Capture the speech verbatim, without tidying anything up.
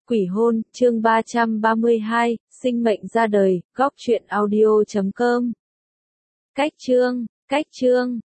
Quỷ hôn, chương ba trăm ba mươi hai, sinh mệnh ra đời, góc truyện audio chấm com. Cách chương, cách chương,